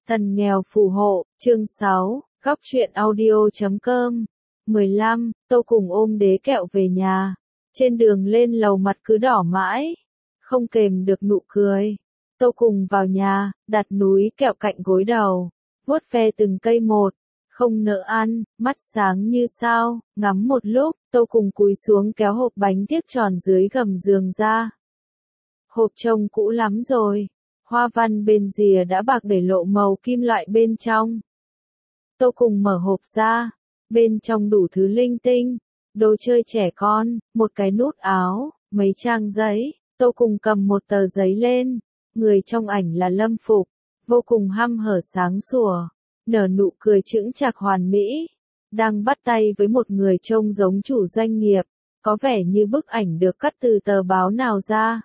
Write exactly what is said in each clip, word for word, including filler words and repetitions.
Thần nghèo phù hộ, chương sáu, góc truyện audio chấm com. mười lăm, Tô cùng ôm đế kẹo về nhà. Trên đường lên lầu mặt cứ đỏ mãi, không kềm được nụ cười. Tô cùng vào nhà, đặt núi kẹo cạnh gối đầu, vuốt ve từng cây một, không nỡ ăn, mắt sáng như sao, ngắm một lúc, Tô cùng cúi xuống kéo hộp bánh tiếc tròn dưới gầm giường ra. Hộp trông cũ lắm rồi, hoa văn bên rìa đã bạc để lộ màu kim loại bên trong. Tô cùng mở hộp ra, bên trong đủ thứ linh tinh, đồ chơi trẻ con, một cái nút áo, mấy trang giấy. Tô cùng cầm một tờ giấy lên, người trong ảnh là Lâm Phục, vô cùng hăm hở sáng sủa, nở nụ cười chững chạc hoàn mỹ, đang bắt tay với một người trông giống chủ doanh nghiệp, có vẻ như bức ảnh được cắt từ tờ báo nào ra.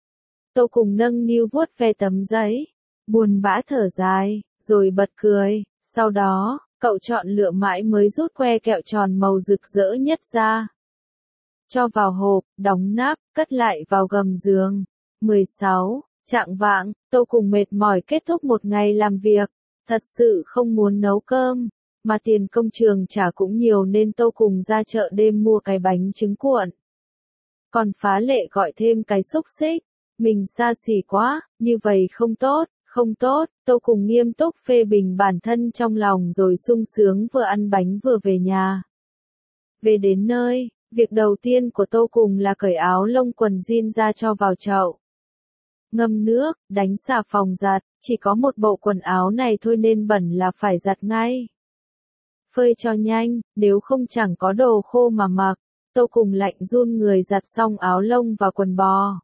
Tô cùng nâng niu vuốt ve tấm giấy, buồn bã thở dài, rồi bật cười, sau đó, cậu chọn lựa mãi mới rút que kẹo tròn màu rực rỡ nhất ra. Cho vào hộp, đóng nắp, cất lại vào gầm giường. mười sáu, chạng vạng, Tô cùng mệt mỏi kết thúc một ngày làm việc, thật sự không muốn nấu cơm, mà tiền công trường trả cũng nhiều nên Tô cùng ra chợ đêm mua cái bánh trứng cuộn. Còn Phá Lệ gọi thêm cái xúc xích. Mình xa xỉ quá, như vậy không tốt, không tốt, Tô cùng nghiêm túc phê bình bản thân trong lòng rồi sung sướng vừa ăn bánh vừa về nhà. Về đến nơi, việc đầu tiên của Tô cùng là cởi áo lông quần jean ra cho vào chậu. Ngâm nước, đánh xà phòng giặt, chỉ có một bộ quần áo này thôi nên bẩn là phải giặt ngay. Phơi cho nhanh, nếu không chẳng có đồ khô mà mặc. Tô cùng lạnh run người giặt xong áo lông và quần bò.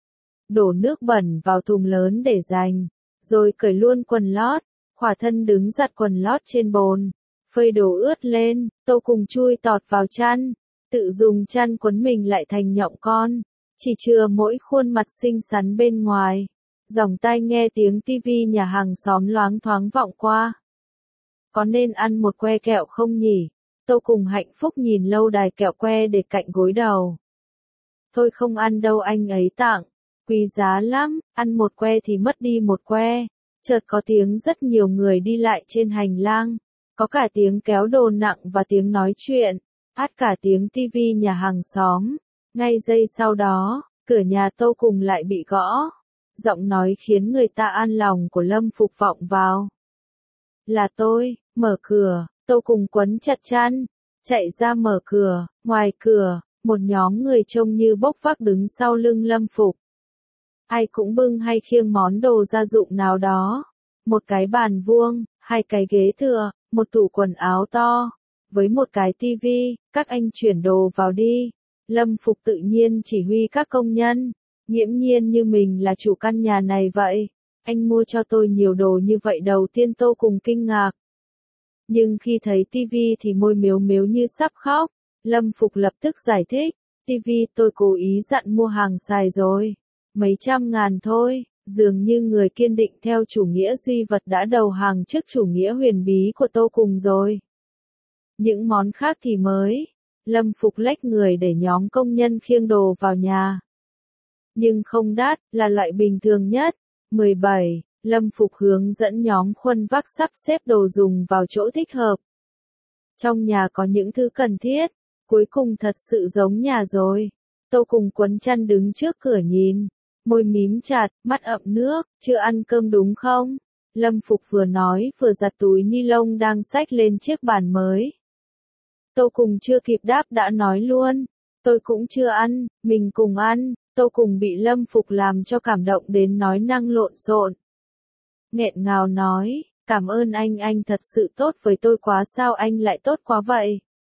Đổ nước bẩn vào thùng lớn để dành, rồi cởi luôn quần lót, khỏa thân đứng giặt quần lót trên bồn, phơi đồ ướt lên, Tô cùng chui tọt vào chăn, tự dùng chăn quấn mình lại thành nhộng con, chỉ chừa mỗi khuôn mặt xinh xắn bên ngoài, dòng tai nghe tiếng tivi nhà hàng xóm loáng thoáng vọng qua. Có nên ăn một que kẹo không nhỉ? Tô cùng hạnh phúc nhìn lâu đài kẹo que để cạnh gối đầu. Thôi không ăn đâu, anh ấy tặng. Quý giá lắm, ăn một que thì mất đi một que. Chợt có tiếng rất nhiều người đi lại trên hành lang, có cả tiếng kéo đồ nặng và tiếng nói chuyện, át cả tiếng tivi nhà hàng xóm. Ngay giây sau đó, cửa nhà Tô cùng lại bị gõ. Giọng nói khiến người ta an lòng của Lâm Phục vọng vào. Là tôi, mở cửa, Tô cùng quấn chặt chăn, chạy ra mở cửa, ngoài cửa, một nhóm người trông như bốc vác đứng sau lưng Lâm Phục. Ai cũng bưng hay khiêng món đồ gia dụng nào đó. Một cái bàn vuông, hai cái ghế tựa, một tủ quần áo to, với một cái tivi, các anh chuyển đồ vào đi. Lâm Phục tự nhiên chỉ huy các công nhân, nghiễm nhiên như mình là chủ căn nhà này vậy. Anh mua cho tôi nhiều đồ như vậy, đầu tiên Tô cùng kinh ngạc. Nhưng khi thấy tivi thì môi mếu mếu như sắp khóc. Lâm Phục lập tức giải thích, tivi tôi cố ý dặn mua hàng xài rồi. Mấy trăm ngàn thôi, dường như người kiên định theo chủ nghĩa duy vật đã đầu hàng trước chủ nghĩa huyền bí của Tô cùng rồi. Những món khác thì mới. Lâm Phục lách người để nhóm công nhân khiêng đồ vào nhà. Nhưng không đắt, là loại bình thường nhất. mười bảy, Lâm Phục hướng dẫn nhóm khuân vác sắp xếp đồ dùng vào chỗ thích hợp. Trong nhà có những thứ cần thiết, cuối cùng thật sự giống nhà rồi. Tô cùng quấn chăn đứng trước cửa nhìn, môi mím chặt, mắt ậm nước, chưa ăn cơm đúng không? Lâm Phục vừa nói vừa giặt túi ni lông đang xách lên chiếc bàn mới. Tô cùng chưa kịp đáp đã nói luôn, tôi cũng chưa ăn, mình cùng ăn. Tô cùng bị Lâm Phục làm cho cảm động đến nói năng lộn xộn. Nghẹn ngào nói, cảm ơn anh, anh thật sự tốt với tôi quá, sao anh lại tốt quá vậy?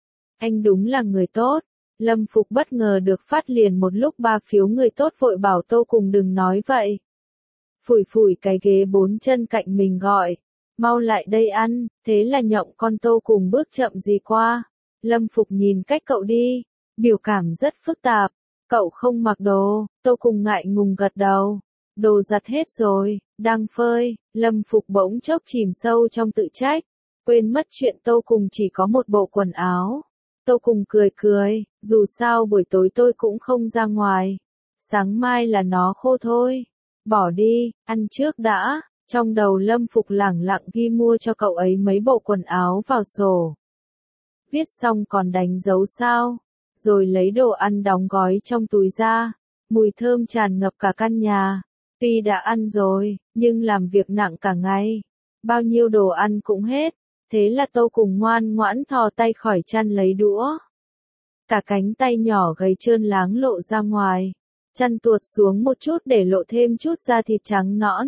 Anh đúng là người tốt. Lâm Phục bất ngờ được phát liền một lúc ba phiếu người tốt, vội bảo Tô cùng đừng nói vậy. Phủi phủi cái ghế bốn chân cạnh mình gọi, mau lại đây ăn, thế là nhộng con Tô cùng bước chậm gì qua. Lâm Phục nhìn cách cậu đi, biểu cảm rất phức tạp. Cậu không mặc đồ, Tô cùng ngại ngùng gật đầu. Đồ giặt hết rồi, đang phơi. Lâm Phục bỗng chốc chìm sâu trong tự trách, quên mất chuyện Tô cùng chỉ có một bộ quần áo. Tô cùng cười cười, dù sao buổi tối tôi cũng không ra ngoài. Sáng mai là nó khô thôi. Bỏ đi, ăn trước đã. Trong đầu Lâm Phục lẳng lặng ghi mua cho cậu ấy mấy bộ quần áo vào sổ. Viết xong còn đánh dấu sao, rồi lấy đồ ăn đóng gói trong túi ra, mùi thơm tràn ngập cả căn nhà. Tuy đã ăn rồi, nhưng làm việc nặng cả ngày, bao nhiêu đồ ăn cũng hết, thế là Tô Cùng ngoan ngoãn thò tay khỏi chăn lấy đũa. Cả cánh tay nhỏ gầy trơn láng lộ ra ngoài, chăn tuột xuống một chút để lộ thêm chút da thịt trắng nõn.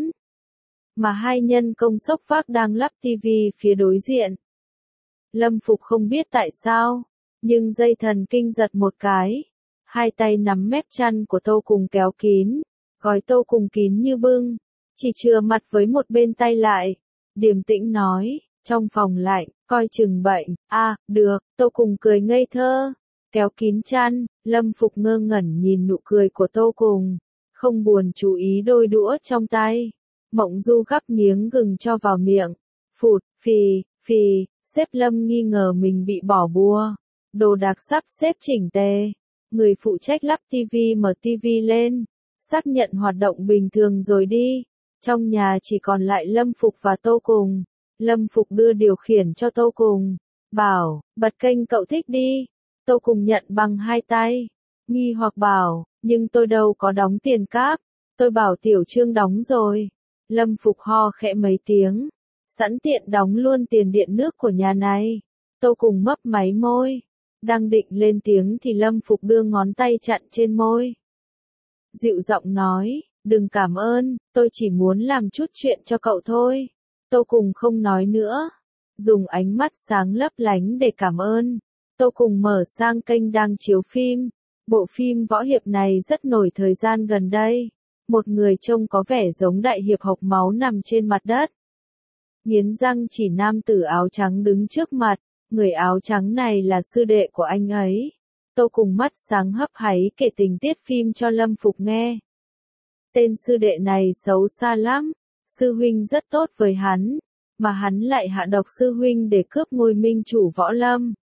Mà hai nhân công sốc vác đang lắp tivi phía đối diện. Lâm Phục không biết tại sao, nhưng dây thần kinh giật một cái. Hai tay nắm mép chăn của Tô Cùng kéo kín, gói Tô Cùng kín như bưng, chỉ chừa mặt với một bên tay lại. Điềm tĩnh nói, trong phòng lạnh, coi chừng bệnh. À, được, Tô Cùng cười ngây thơ, kéo kín chăn. Lâm Phục ngơ ngẩn nhìn nụ cười của Tô Cùng, không buồn chú ý đôi đũa trong tay. Mộng Du gắp miếng gừng cho vào miệng, phụt, phì, phì. Sếp Lâm nghi ngờ mình bị bỏ bùa, đồ đạc sắp xếp chỉnh tề. Người phụ trách lắp tivi mở tivi lên, xác nhận hoạt động bình thường rồi đi. Trong nhà chỉ còn lại Lâm Phục và Tô Cùng. Lâm Phục đưa điều khiển cho Tô Cùng, bảo, bật kênh cậu thích đi. Tô Cùng nhận bằng hai tay, nghi hoặc bảo, nhưng tôi đâu có đóng tiền cáp, tôi bảo Tiểu Trương đóng rồi. Lâm Phục ho khẽ mấy tiếng, sẵn tiện đóng luôn tiền điện nước của nhà này. Tô Cùng mấp máy môi, đang định lên tiếng thì Lâm Phục đưa ngón tay chặn trên môi. Dịu giọng nói, đừng cảm ơn, tôi chỉ muốn làm chút chuyện cho cậu thôi. Tô Cùng không nói nữa, dùng ánh mắt sáng lấp lánh để cảm ơn. Tô Cùng mở sang kênh đang chiếu phim. Bộ phim võ hiệp này rất nổi thời gian gần đây. Một người trông có vẻ giống đại hiệp hộc máu nằm trên mặt đất. Nghiến răng chỉ nam tử áo trắng đứng trước mặt, người áo trắng này là sư đệ của anh ấy. Tô Cùng mắt sáng hấp háy kể tình tiết phim cho Lâm Phục nghe. Tên sư đệ này xấu xa lắm, sư huynh rất tốt với hắn, mà hắn lại hạ độc sư huynh để cướp ngôi minh chủ võ lâm.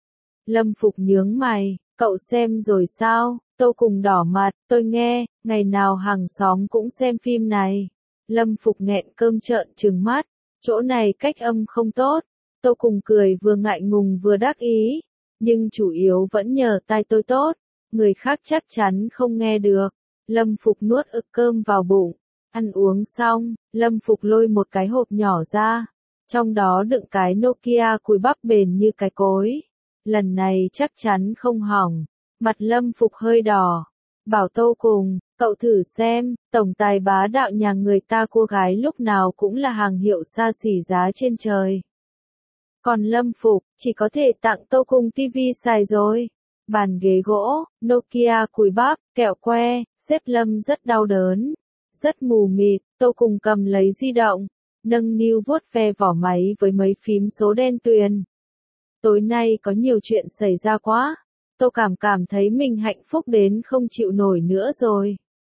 Lâm Phục nhướng mày, cậu xem rồi sao? Tô Cùng đỏ mặt, tôi nghe, ngày nào hàng xóm cũng xem phim này. Lâm Phục nghẹn cơm trợn trừng mắt, chỗ này cách âm không tốt. Tô Cùng cười vừa ngại ngùng vừa đắc ý, nhưng chủ yếu vẫn nhờ tai tôi tốt, người khác chắc chắn không nghe được. Lâm Phục nuốt ực cơm vào bụng, ăn uống xong, Lâm Phục lôi một cái hộp nhỏ ra, trong đó đựng cái Nokia cùi bắp bền như cái cối. Lần này chắc chắn không hỏng. Mặt Lâm Phục hơi đỏ, bảo Tô Cùng, cậu thử xem, tổng tài bá đạo nhà người ta cô gái lúc nào cũng là hàng hiệu xa xỉ giá trên trời. Còn Lâm Phục, chỉ có thể tặng Tô Cùng tivi xài rồi. Bàn ghế gỗ, Nokia cùi bắp, kẹo que, sếp Lâm rất đau đớn, rất mù mịt. Tô Cùng cầm lấy di động, nâng niu vuốt ve vỏ máy với mấy phím số đen tuyền. Tối nay có nhiều chuyện xảy ra quá. Tô Cảm cảm thấy mình hạnh phúc đến không chịu nổi nữa rồi.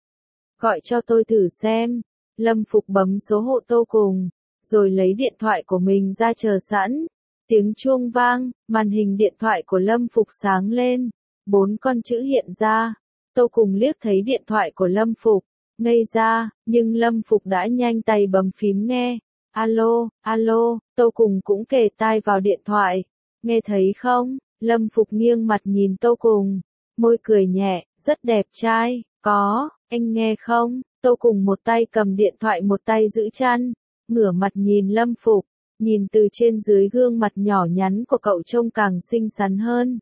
Gọi cho tôi thử xem. Lâm Phục bấm số hộ Tô Cùng, rồi lấy điện thoại của mình ra chờ sẵn. Tiếng chuông vang, màn hình điện thoại của Lâm Phục sáng lên. Bốn con chữ hiện ra. Tô Cùng liếc thấy điện thoại của Lâm Phục, ngây ra, nhưng Lâm Phục đã nhanh tay bấm phím nghe. Alo, alo, Tô Cùng cũng kề tai vào điện thoại. Nghe thấy không? Lâm Phục nghiêng mặt nhìn Tô Cùng, môi cười nhẹ, rất đẹp trai. Có, anh nghe không? Tô Cùng một tay cầm điện thoại một tay giữ chăn, ngửa mặt nhìn Lâm Phục, nhìn từ trên dưới gương mặt nhỏ nhắn của cậu trông càng xinh xắn hơn.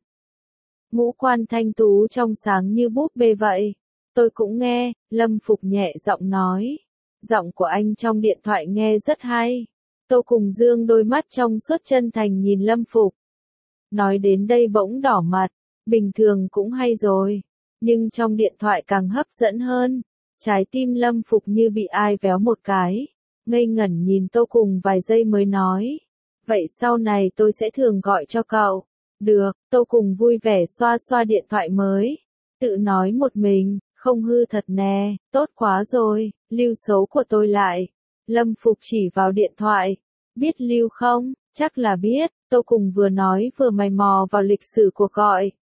Ngũ quan thanh tú trong sáng như búp bê vậy. Tôi cũng nghe, Lâm Phục nhẹ giọng nói. Giọng của anh trong điện thoại nghe rất hay. Tô Cùng dương đôi mắt trong suốt chân thành nhìn Lâm Phục. Nói đến đây bỗng đỏ mặt, bình thường cũng hay rồi, nhưng trong điện thoại càng hấp dẫn hơn. Trái tim Lâm Phục như bị ai véo một cái, ngây ngẩn nhìn Tô Cùng vài giây mới nói. Vậy sau này tôi sẽ thường gọi cho cậu. Được, Tô Cùng vui vẻ xoa xoa điện thoại mới, tự nói một mình, không hư thật nè, tốt quá rồi, lưu số của tôi lại. Lâm Phục chỉ vào điện thoại, biết lưu không? Chắc là biết. Tô Cùng vừa nói vừa mày mò vào lịch sử cuộc gọi.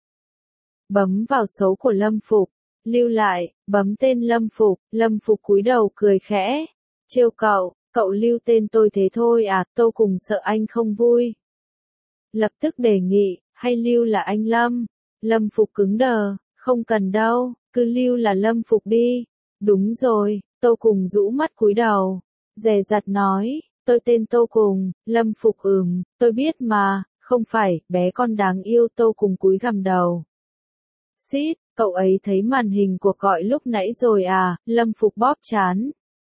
Bấm vào số của Lâm Phục, lưu lại, bấm tên Lâm Phục. Lâm Phục cúi đầu cười khẽ, trêu cậu, cậu lưu tên tôi thế thôi à, Tô Cùng sợ anh không vui. Lập tức đề nghị, hay lưu là anh Lâm. Lâm Phục cứng đờ, không cần đâu, cứ lưu là Lâm Phục đi. Đúng rồi, Tô Cùng rũ mắt cúi đầu, dè dặt nói, tôi tên Tô Cùng. Lâm Phục ừm, tôi biết mà, không phải, bé con đáng yêu. Tô Cùng cúi gằm đầu. Xít, cậu ấy thấy màn hình cuộc gọi lúc nãy rồi à, Lâm Phục bóp trán.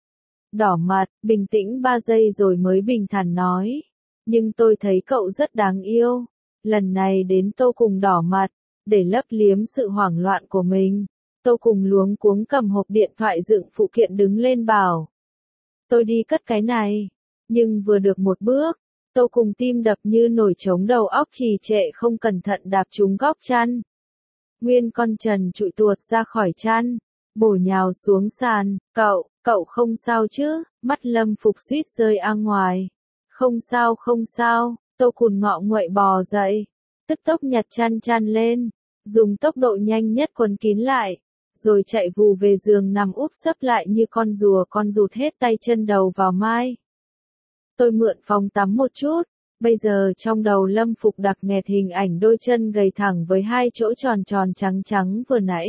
Đỏ mặt, bình tĩnh ba giây rồi mới bình thản nói. Nhưng tôi thấy cậu rất đáng yêu. Lần này đến Tô Cùng đỏ mặt, để lấp liếm sự hoảng loạn của mình. Tô Cùng luống cuống cầm hộp điện thoại dựng phụ kiện đứng lên bảo. Tôi đi cất cái này. Nhưng vừa được một bước, Tô Cùng tim đập như nổi trống, đầu óc trì trệ, không cẩn thận đạp trúng góc chăn. Nguyên con trần trụi tuột ra khỏi chăn, bổ nhào xuống sàn. Cậu, cậu không sao chứ? Mắt Lâm Phục suýt rơi ra ngoài. Không sao không sao, Tô Cùng ngọ nguậy bò dậy, tức tốc nhặt chăn chăn lên, dùng tốc độ nhanh nhất quấn kín lại, rồi chạy vù về giường nằm úp sấp lại như con rùa con, rụt hết tay chân đầu vào mai. Tôi mượn phòng tắm một chút. Bây giờ trong đầu Lâm Phục đặc nghẹt hình ảnh đôi chân gầy thẳng với hai chỗ tròn tròn trắng trắng vừa nãy.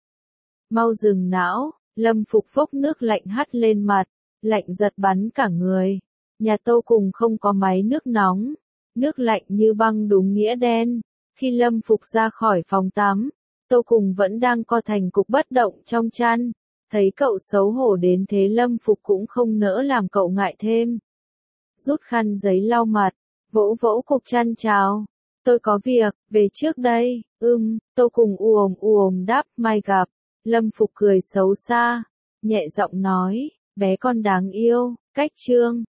Mau dừng não, Lâm Phục phốc nước lạnh hắt lên mặt, lạnh giật bắn cả người. Nhà Tô Cùng không có máy nước nóng, nước lạnh như băng đúng nghĩa đen. Khi Lâm Phục ra khỏi phòng tắm, Tô Cùng vẫn đang co thành cục bất động trong chăn. Thấy cậu xấu hổ đến thế Lâm Phục cũng không nỡ làm cậu ngại thêm. Rút khăn giấy lau mặt, vỗ vỗ cục chăn chào. Tôi có việc, về trước đây. Ưm, Tô Cùng u ồm u ồm đáp, mai gặp. Lâm Phục cười xấu xa, nhẹ giọng nói, bé con đáng yêu. Cách chương